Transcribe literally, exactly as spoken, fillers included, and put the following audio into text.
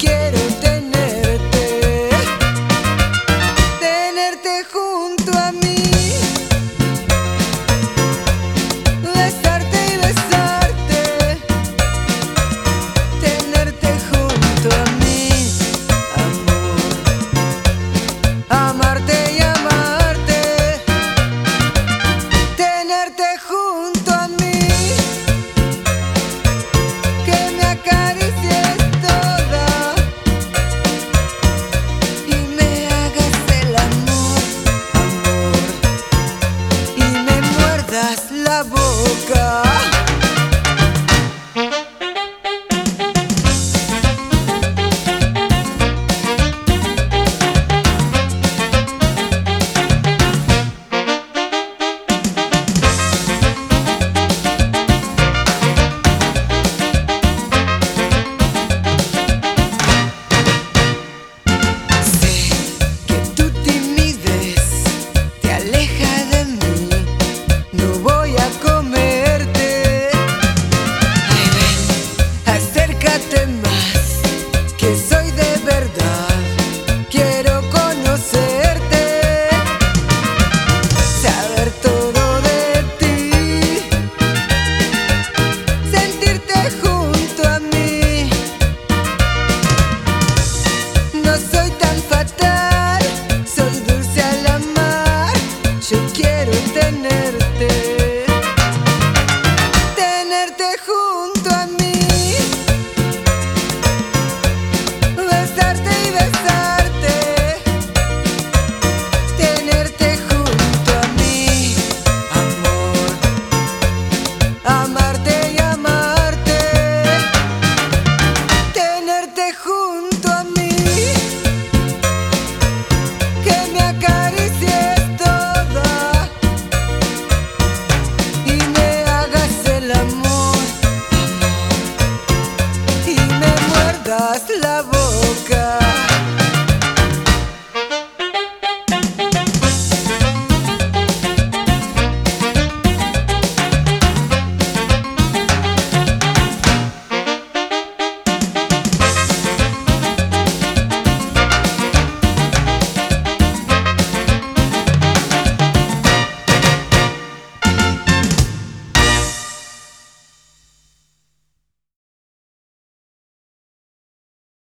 quiero tenerte, tenerte junto a mí, besarte y besarte, tenerte junto a mí, amor, amarte y amarte, tenerte junto a mí, que me acaricies toda y me hagas el amor, amor, y me muerdas la boca. Soy de verdad, quiero conocerte, saber todo de ti, sentirte junto a mí. No soy tan fatal, soy dulce al amar, yo quiero tenerte, tenerte junto a mí. Besarte y besarte, tenerte junto a mí, amor, amarte y amarte, tenerte junto a mí, que me acaricies toda y me hagas el amor, amor, y me muerdas la boca.